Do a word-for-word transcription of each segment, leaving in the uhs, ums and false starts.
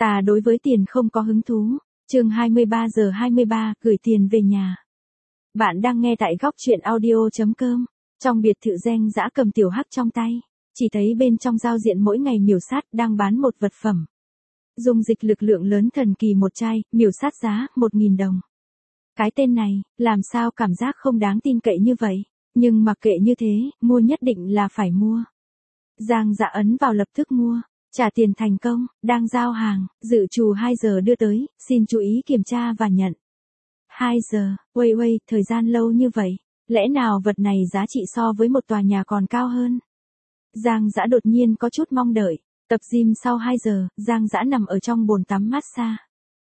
Ta đối với tiền không có hứng thú. Chương hai mươi ba giờ hai mươi ba, gửi tiền về nhà. Bạn đang nghe tại góc truyện audio chấm com. Trong biệt thự Giang Dã cầm tiểu hắc trong tay, chỉ thấy bên trong giao diện mỗi ngày miểu sát đang bán một vật phẩm. Dung dịch lực lượng lớn thần kỳ một chai, miểu sát giá một nghìn đồng. Cái tên này, làm sao cảm giác không đáng tin cậy như vậy, nhưng mặc kệ như thế, mua nhất định là phải mua. Giang Dã ấn vào lập tức mua. Trả tiền thành công, đang giao hàng, dự trù hai giờ đưa tới, xin chú ý kiểm tra và nhận. hai giờ, uầy uầy, thời gian lâu như vậy, lẽ nào vật này giá trị so với một tòa nhà còn cao hơn? Giang Dã đột nhiên có chút mong đợi, tập gym sau hai giờ, Giang Dã nằm ở trong bồn tắm massage.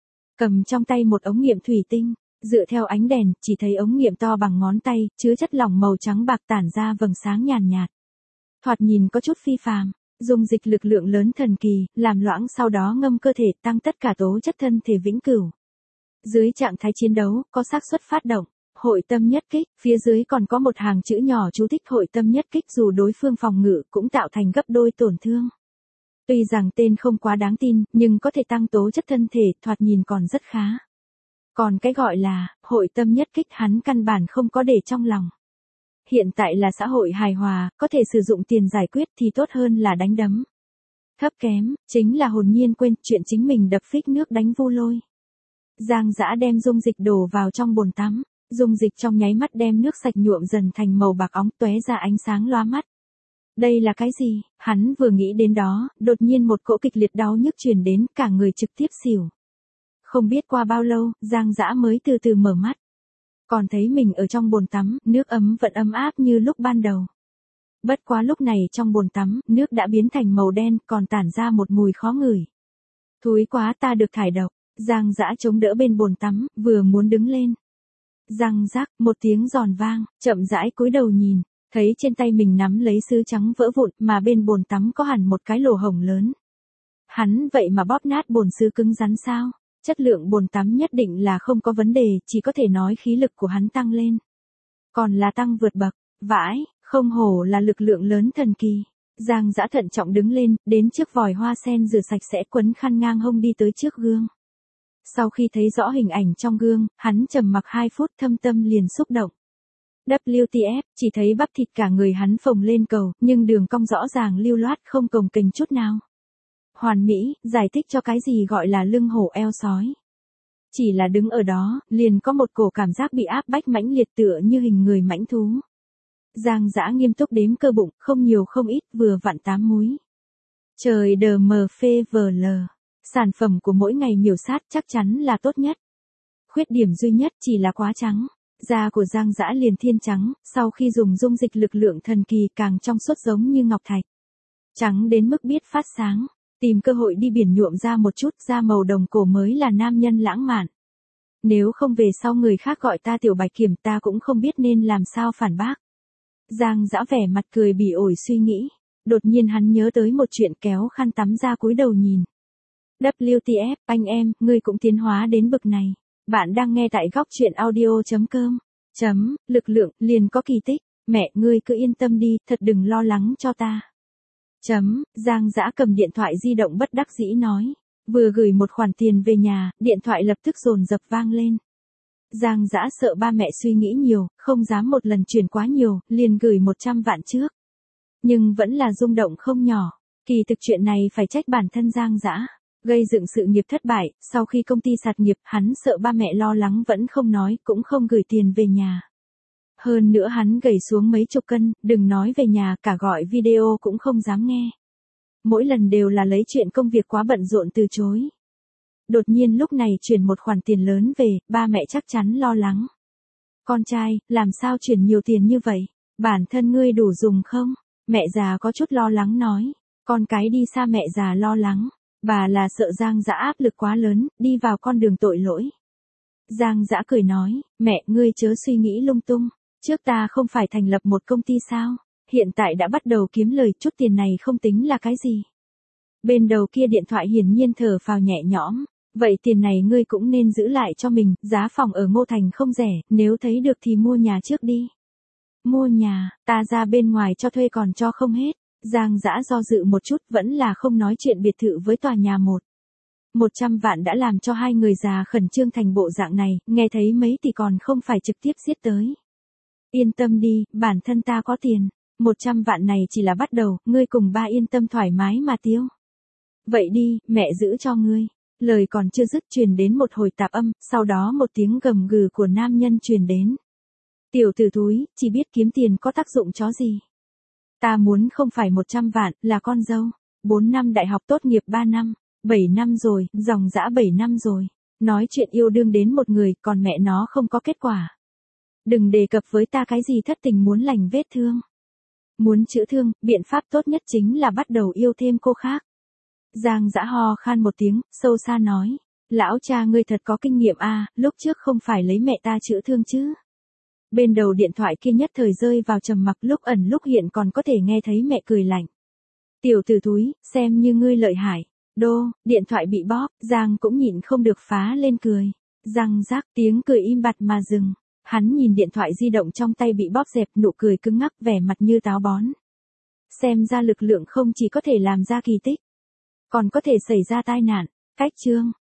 Cầm trong tay một ống nghiệm thủy tinh, dựa theo ánh đèn, chỉ thấy ống nghiệm to bằng ngón tay, chứa chất lỏng màu trắng bạc tản ra vầng sáng nhàn nhạt. Thoạt nhìn có chút phi phàm. Dung dịch lực lượng lớn thần kỳ, làm loãng sau đó ngâm cơ thể tăng tất cả tố chất thân thể vĩnh cửu. Dưới trạng thái chiến đấu, có xác suất phát động, hội tâm nhất kích, phía dưới còn có một hàng chữ nhỏ chú thích hội tâm nhất kích dù đối phương phòng ngự cũng tạo thành gấp đôi tổn thương. Tuy rằng tên không quá đáng tin, nhưng có thể tăng tố chất thân thể, thoạt nhìn còn rất khá. Còn cái gọi là, hội tâm nhất kích hắn căn bản không có để trong lòng. Hiện tại là xã hội hài hòa, có thể sử dụng tiền giải quyết thì tốt hơn là đánh đấm. Thấp kém, chính là hồn nhiên quên chuyện chính mình đập phích nước đánh vu lôi. Giang Dã đem dung dịch đổ vào trong bồn tắm, dung dịch trong nháy mắt đem nước sạch nhuộm dần thành màu bạc óng tóe ra ánh sáng lóa mắt. Đây là cái gì? Hắn vừa nghĩ đến đó, đột nhiên một cỗ kịch liệt đau nhức truyền đến, cả người trực tiếp xỉu. Không biết qua bao lâu, Giang Dã mới từ từ mở mắt. Còn thấy mình ở trong bồn tắm, nước ấm vẫn ấm áp như lúc ban đầu. Bất quá lúc này trong bồn tắm, nước đã biến thành màu đen, còn tản ra một mùi khó ngửi. Thúi quá, ta được thải độc. Giang Dã chống đỡ bên bồn tắm, vừa muốn đứng lên. Răng rắc, một tiếng giòn vang, chậm rãi cúi đầu nhìn, thấy trên tay mình nắm lấy sứ trắng vỡ vụn, mà bên bồn tắm có hẳn một cái lỗ hổng lớn. Hắn vậy mà bóp nát bồn sứ cứng rắn sao? Chất lượng bồn tắm nhất định là không có vấn đề, chỉ có thể nói khí lực của hắn tăng lên. Còn là tăng vượt bậc, vãi, không hổ là lực lượng lớn thần kỳ. Giang Dã thận trọng đứng lên, đến trước vòi hoa sen rửa sạch sẽ quấn khăn ngang hông đi tới trước gương. Sau khi thấy rõ hình ảnh trong gương, hắn trầm mặc hai phút thâm tâm liền xúc động. vê kép tê ép, chỉ thấy bắp thịt cả người hắn phồng lên cầu, nhưng đường cong rõ ràng lưu loát không cồng kềnh chút nào. Hoàn mỹ, giải thích cho cái gì gọi là lưng hổ eo sói. Chỉ là đứng ở đó, liền có một cổ cảm giác bị áp bách mãnh liệt tựa như hình người mãnh thú. Giang Dã nghiêm túc đếm cơ bụng, không nhiều không ít, vừa vặn tám múi. Trời đờ mờ phê vờ lờ. Sản phẩm của mỗi ngày miểu sát chắc chắn là tốt nhất. Khuyết điểm duy nhất chỉ là quá trắng. Da của Giang Dã liền thiên trắng, sau khi dùng dung dịch lực lượng thần kỳ càng trong suốt giống như ngọc thạch. Trắng đến mức biết phát sáng. Tìm cơ hội đi biển nhuộm ra một chút, da màu đồng cổ mới là nam nhân lãng mạn. Nếu không về sau người khác gọi ta tiểu bạch kiểm, ta cũng không biết nên làm sao phản bác. Giang Dã vẻ mặt cười bỉ ổi suy nghĩ. Đột nhiên hắn nhớ tới một chuyện, kéo khăn tắm ra cúi đầu nhìn. vê kép tê ép, anh em, ngươi cũng tiến hóa đến bực này. Bạn đang nghe tại góc truyện audio chấm com. Chấm, lực lượng, liền có kỳ tích. Mẹ, ngươi cứ yên tâm đi, thật đừng lo lắng cho ta. Chấm, Giang Dã cầm điện thoại di động bất đắc dĩ nói. Vừa gửi một khoản tiền về nhà, điện thoại lập tức dồn dập vang lên. Giang Dã sợ ba mẹ suy nghĩ nhiều, không dám một lần chuyển quá nhiều, liền gửi một trăm vạn trước. Nhưng vẫn là rung động không nhỏ. Kỳ thực chuyện này phải trách bản thân Giang Dã. Gây dựng sự nghiệp thất bại, sau khi công ty sạt nghiệp, hắn sợ ba mẹ lo lắng vẫn không nói, cũng không gửi tiền về nhà. Hơn nữa hắn gầy xuống mấy chục cân, đừng nói về nhà, cả gọi video cũng không dám nghe. Mỗi lần đều là lấy chuyện công việc quá bận rộn từ chối. Đột nhiên lúc này chuyển một khoản tiền lớn về, ba mẹ chắc chắn lo lắng. Con trai, làm sao chuyển nhiều tiền như vậy? Bản thân ngươi đủ dùng không? Mẹ già có chút lo lắng nói. Con cái đi xa mẹ già lo lắng. Bà là sợ Giang Dã áp lực quá lớn, đi vào con đường tội lỗi. Giang Dã cười nói, mẹ ngươi chớ suy nghĩ lung tung. Trước ta không phải thành lập một công ty sao? Hiện tại đã bắt đầu kiếm lời, chút tiền này không tính là cái gì. Bên đầu kia điện thoại hiển nhiên thở phào nhẹ nhõm. Vậy tiền này ngươi cũng nên giữ lại cho mình, giá phòng ở Ngô Thành không rẻ, nếu thấy được thì mua nhà trước đi. Mua nhà, ta ra bên ngoài cho thuê còn cho không hết. Giang Dã do dự một chút, vẫn là không nói chuyện biệt thự với tòa nhà một. một trăm vạn đã làm cho hai người già khẩn trương thành bộ dạng này, nghe thấy mấy tỷ còn không phải trực tiếp giết tới. Yên tâm đi, bản thân ta có tiền, một trăm vạn này chỉ là bắt đầu, ngươi cùng ba yên tâm thoải mái mà tiêu. Vậy đi, mẹ giữ cho ngươi. Lời còn chưa dứt truyền đến một hồi tạp âm, sau đó một tiếng gầm gừ của nam nhân truyền đến. Tiểu tử thúi, chỉ biết kiếm tiền có tác dụng chó gì. Ta muốn không phải một trăm vạn, là con dâu. Bốn năm đại học tốt nghiệp ba năm, bảy năm rồi, dòng dã bảy năm rồi. Nói chuyện yêu đương đến một người, còn mẹ nó không có kết quả. Đừng đề cập với ta cái gì thất tình muốn lành vết thương. Muốn chữa thương, biện pháp tốt nhất chính là bắt đầu yêu thêm cô khác. Giang Dã ho khan một tiếng, sâu xa nói. Lão cha ngươi thật có kinh nghiệm a, lúc trước không phải lấy mẹ ta chữa thương chứ. Bên đầu điện thoại kia nhất thời rơi vào trầm mặc, lúc ẩn lúc hiện còn có thể nghe thấy mẹ cười lạnh. Tiểu tử thúi, xem như ngươi lợi hại. Đô, điện thoại bị bóp, Giang cũng nhịn không được phá lên cười. Răng rác, tiếng cười im bặt mà dừng. Hắn nhìn điện thoại di động trong tay bị bóp dẹp, nụ cười cứng ngắc, vẻ mặt như táo bón. Xem ra lực lượng không chỉ có thể làm ra kỳ tích, còn có thể xảy ra tai nạn. Cách chương